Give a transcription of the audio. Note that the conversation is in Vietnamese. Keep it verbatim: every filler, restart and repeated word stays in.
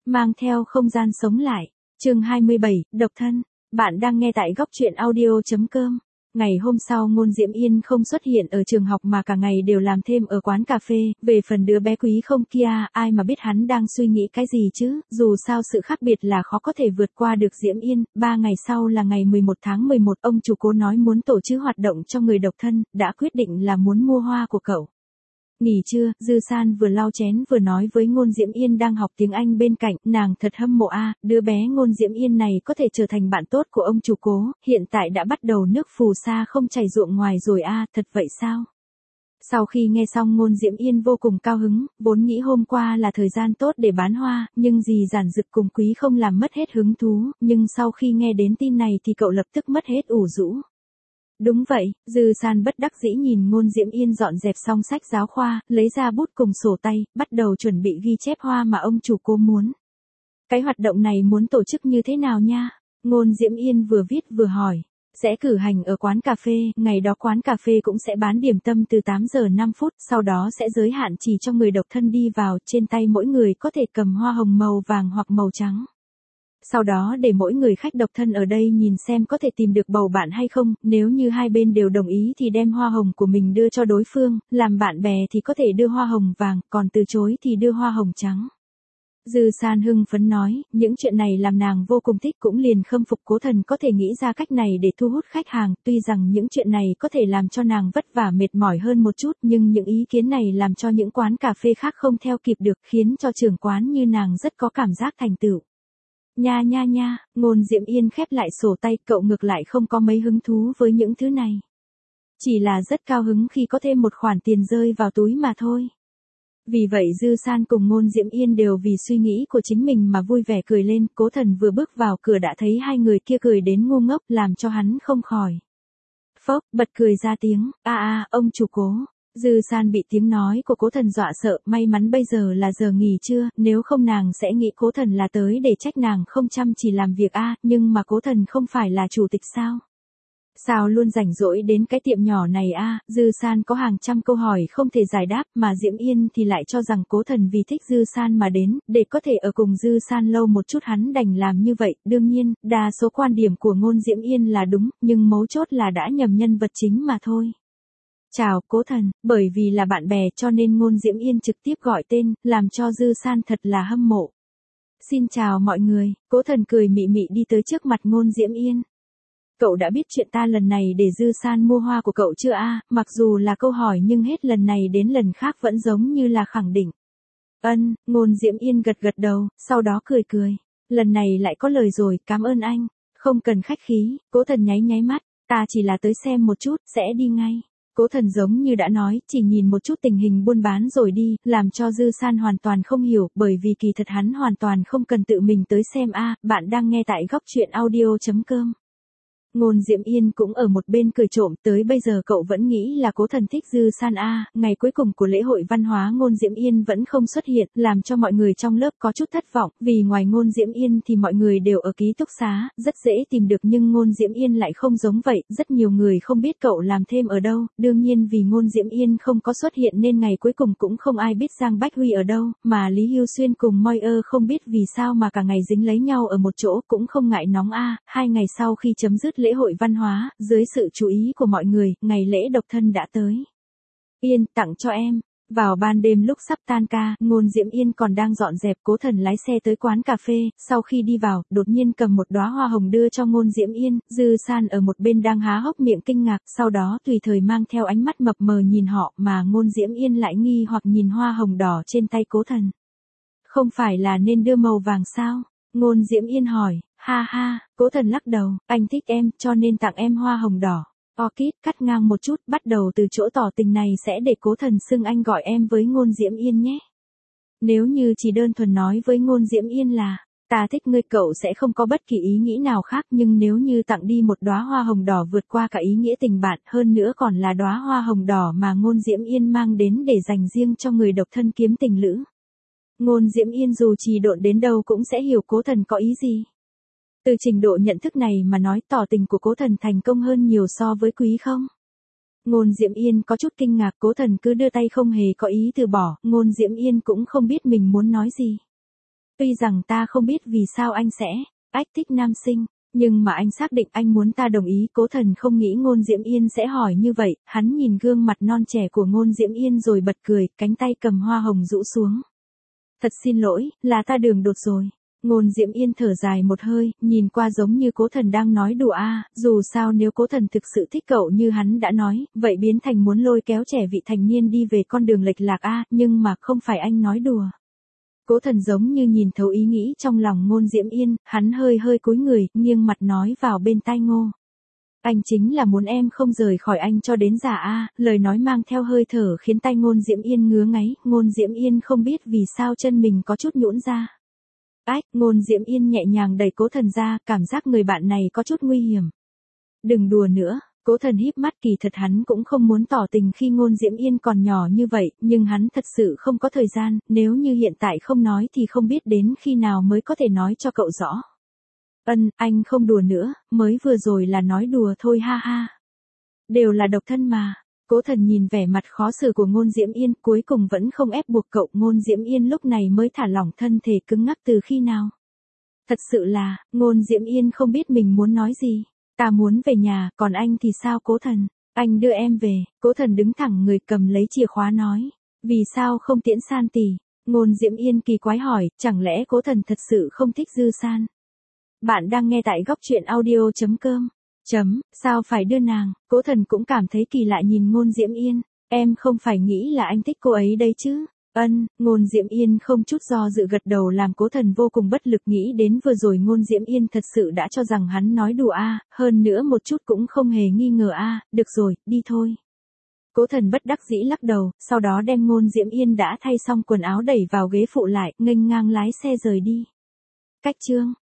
mang theo không gian sống lại. Chương hai mươi bảy, độc thân. Bạn đang nghe tại góc truyện audio chấm com. Ngày hôm sau Ngôn Diễm Yên không xuất hiện ở trường học mà cả ngày đều làm thêm ở quán cà phê, về phần đứa bé Quý Không kia, ai mà biết hắn đang suy nghĩ cái gì chứ, dù sao sự khác biệt là khó có thể vượt qua được Diễm Yên. Ba ngày sau là ngày mười một tháng mười một, ông chủ Cố nói muốn tổ chức hoạt động cho người độc thân, đã quyết định là muốn mua hoa của cậu. Nghỉ trưa, Dư San vừa lau chén vừa nói với Ngôn Diễm Yên đang học tiếng Anh bên cạnh, nàng thật hâm mộ a, đứa bé Ngôn Diễm Yên này có thể trở thành bạn tốt của ông chủ Cố, hiện tại đã bắt đầu nước phù sa không chảy ruộng ngoài rồi a, thật vậy sao? Sau khi nghe xong Ngôn Diễm Yên vô cùng cao hứng, vốn nghĩ hôm qua là thời gian tốt để bán hoa, nhưng dì Giản Dực cùng Quý Không làm mất hết hứng thú, nhưng sau khi nghe đến tin này thì cậu lập tức mất hết ủ rũ. Đúng vậy, Dư San bất đắc dĩ nhìn Ngôn Diễm Yên dọn dẹp xong sách giáo khoa, lấy ra bút cùng sổ tay, bắt đầu chuẩn bị ghi chép hoa mà ông chủ Cố muốn. Cái hoạt động này muốn tổ chức như thế nào nha? Ngôn Diễm Yên vừa viết vừa hỏi. Sẽ cử hành ở quán cà phê, ngày đó quán cà phê cũng sẽ bán điểm tâm từ tám giờ năm phút, sau đó sẽ giới hạn chỉ cho người độc thân đi vào, trên tay mỗi người có thể cầm hoa hồng màu vàng hoặc màu trắng. Sau đó để mỗi người khách độc thân ở đây nhìn xem có thể tìm được bầu bạn hay không, nếu như hai bên đều đồng ý thì đem hoa hồng của mình đưa cho đối phương, làm bạn bè thì có thể đưa hoa hồng vàng, còn từ chối thì đưa hoa hồng trắng. Dư San hưng phấn nói, những chuyện này làm nàng vô cùng thích, cũng liền khâm phục Cố Thần có thể nghĩ ra cách này để thu hút khách hàng, tuy rằng những chuyện này có thể làm cho nàng vất vả mệt mỏi hơn một chút, nhưng những ý kiến này làm cho những quán cà phê khác không theo kịp được, khiến cho trưởng quán như nàng rất có cảm giác thành tựu. Nha nha nha, Ngôn Diễm Yên khép lại sổ tay, cậu ngược lại không có mấy hứng thú với những thứ này. Chỉ là rất cao hứng khi có thêm một khoản tiền rơi vào túi mà thôi. Vì vậy Dư San cùng Ngôn Diễm Yên đều vì suy nghĩ của chính mình mà vui vẻ cười lên, Cố Thần vừa bước vào cửa đã thấy hai người kia cười đến ngu ngốc, làm cho hắn không khỏi phốc, bật cười ra tiếng, a a, ông chủ Cố. Dư San bị tiếng nói của Cố Thần dọa sợ, may mắn bây giờ là giờ nghỉ trưa, nếu không nàng sẽ nghĩ Cố Thần là tới để trách nàng không chăm chỉ làm việc a, nhưng mà Cố Thần không phải là chủ tịch sao? Sao luôn rảnh rỗi đến cái tiệm nhỏ này a? Dư San có hàng trăm câu hỏi không thể giải đáp, mà Diễm Yên thì lại cho rằng Cố Thần vì thích Dư San mà đến, để có thể ở cùng Dư San lâu một chút hắn đành làm như vậy. Đương nhiên, đa số quan điểm của Ngôn Diễm Yên là đúng, nhưng mấu chốt là đã nhầm nhân vật chính mà thôi. Chào, Cố Thần, bởi vì là bạn bè cho nên Ngôn Diễm Yên trực tiếp gọi tên, làm cho Dư San thật là hâm mộ. Xin chào mọi người, Cố Thần cười mị mị đi tới trước mặt Ngôn Diễm Yên. Cậu đã biết chuyện ta lần này để Dư San mua hoa của cậu chưa a? Mặc dù là câu hỏi nhưng hết lần này đến lần khác vẫn giống như là khẳng định. Ân, Ngôn Diễm Yên gật gật đầu, sau đó cười cười. Lần này lại có lời rồi, cảm ơn anh. Không cần khách khí, Cố Thần nháy nháy mắt, ta chỉ là tới xem một chút, sẽ đi ngay. Cố Thần giống như đã nói, chỉ nhìn một chút tình hình buôn bán rồi đi, làm cho Dư San hoàn toàn không hiểu, bởi vì kỳ thật hắn hoàn toàn không cần tự mình tới xem a. Bạn đang nghe tại góc truyện audio chấm com. Ngôn Diễm Yên cũng ở một bên cười trộm, tới bây giờ cậu vẫn nghĩ là Cố Thần thích Dư San a. Ngày cuối cùng của lễ hội văn hóa Ngôn Diễm Yên vẫn không xuất hiện, làm cho mọi người trong lớp có chút thất vọng, vì ngoài Ngôn Diễm Yên thì mọi người đều ở ký túc xá, rất dễ tìm được, nhưng Ngôn Diễm Yên lại không giống vậy, rất nhiều người không biết cậu làm thêm ở đâu, đương nhiên vì Ngôn Diễm Yên không có xuất hiện nên ngày cuối cùng cũng không ai biết Giang Bách Huy ở đâu, mà Lý Hưu Xuyên cùng Moi ơ không biết vì sao mà cả ngày dính lấy nhau ở một chỗ, cũng không ngại nóng a. Hai ngày sau khi chấm dứt lễ hội văn hóa, dưới sự chú ý của mọi người, ngày lễ độc thân đã tới. Yên, tặng cho em. Vào ban đêm lúc sắp tan ca, Ngôn Diễm Yên còn đang dọn dẹp, Cố Thần lái xe tới quán cà phê, sau khi đi vào, đột nhiên cầm một đóa hoa hồng đưa cho Ngôn Diễm Yên, Dư San ở một bên đang há hốc miệng kinh ngạc, sau đó tùy thời mang theo ánh mắt mập mờ nhìn họ, mà Ngôn Diễm Yên lại nghi hoặc nhìn hoa hồng đỏ trên tay Cố Thần. Không phải là nên đưa màu vàng sao? Ngôn Diễm Yên hỏi. Ha ha, Cố Thần lắc đầu, anh thích em, cho nên tặng em hoa hồng đỏ. Orchid cắt ngang một chút, bắt đầu từ chỗ tỏ tình này sẽ để Cố Thần xưng anh gọi em với Ngôn Diễm Yên nhé. Nếu như chỉ đơn thuần nói với Ngôn Diễm Yên là, ta thích ngươi, cậu sẽ không có bất kỳ ý nghĩ nào khác, nhưng nếu như tặng đi một đóa hoa hồng đỏ vượt qua cả ý nghĩa tình bạn, hơn nữa còn là đóa hoa hồng đỏ mà Ngôn Diễm Yên mang đến để dành riêng cho người độc thân kiếm tình lữ. Ngôn Diễm Yên dù trì độn đến đâu cũng sẽ hiểu Cố Thần có ý gì. Từ trình độ nhận thức này mà nói, tỏ tình của Cố Thần thành công hơn nhiều so với Quý Không. Ngôn Diễm Yên có chút kinh ngạc, Cố Thần cứ đưa tay không hề có ý từ bỏ, Ngôn Diễm Yên cũng không biết mình muốn nói gì. Tuy rằng ta không biết vì sao anh sẽ ách thích nam sinh, nhưng mà anh xác định anh muốn ta đồng ý. Cố Thần không nghĩ Ngôn Diễm Yên sẽ hỏi như vậy, hắn nhìn gương mặt non trẻ của Ngôn Diễm Yên rồi bật cười, cánh tay cầm hoa hồng rũ xuống. Thật xin lỗi, là ta đường đột rồi. Ngôn Diễm Yên thở dài một hơi, nhìn qua giống như Cố Thần đang nói đùa a, à, dù sao nếu Cố Thần thực sự thích cậu như hắn đã nói, vậy biến thành muốn lôi kéo trẻ vị thành niên đi về con đường lệch lạc a, à, nhưng mà không phải anh nói đùa. Cố Thần giống như nhìn thấu ý nghĩ trong lòng Ngôn Diễm Yên, hắn hơi hơi cúi người, nghiêng mặt nói vào bên tai Ngô. Anh chính là muốn em không rời khỏi anh cho đến già a, à, lời nói mang theo hơi thở khiến tay Ngôn Diễm Yên ngứa ngáy, Ngôn Diễm Yên không biết vì sao chân mình có chút nhũn ra. Ách, Ngôn Diễm Yên nhẹ nhàng đẩy Cố Thần ra, cảm giác người bạn này có chút nguy hiểm. Đừng đùa nữa. Cố Thần híp mắt, kỳ thật hắn cũng không muốn tỏ tình khi Ngôn Diễm Yên còn nhỏ như vậy, nhưng hắn thật sự không có thời gian, nếu như hiện tại không nói thì không biết đến khi nào mới có thể nói cho cậu rõ. Ân, anh không đùa nữa, mới vừa rồi là nói đùa thôi ha ha. Đều là độc thân mà. Cố Thần nhìn vẻ mặt khó xử của Ngôn Diễm Yên, cuối cùng vẫn không ép buộc cậu. Ngôn Diễm Yên lúc này mới thả lỏng thân thể cứng ngắc từ khi nào. Thật sự là, Ngôn Diễm Yên không biết mình muốn nói gì. Ta muốn về nhà, còn anh thì sao Cố Thần? Anh đưa em về. Cố Thần đứng thẳng người cầm lấy chìa khóa nói. Vì sao không tiễn San tỷ? Ngôn Diễm Yên kỳ quái hỏi, chẳng lẽ Cố Thần thật sự không thích Dư San? Bạn đang nghe tại góc truyện audio chấm com. Chấm, sao phải đưa nàng? Cố Thần cũng cảm thấy kỳ lạ nhìn Ngôn Diễm Yên. Em không phải nghĩ là anh thích cô ấy đấy chứ? Ân, Ngôn Diễm Yên không chút do dự gật đầu làm Cố Thần vô cùng bất lực, nghĩ đến vừa rồi Ngôn Diễm Yên thật sự đã cho rằng hắn nói đùa a, à, hơn nữa một chút cũng không hề nghi ngờ a, à, được rồi, đi thôi. Cố Thần bất đắc dĩ lắc đầu, sau đó đem Ngôn Diễm Yên đã thay xong quần áo đẩy vào ghế phụ lại, nghênh ngang lái xe rời đi. Cách chương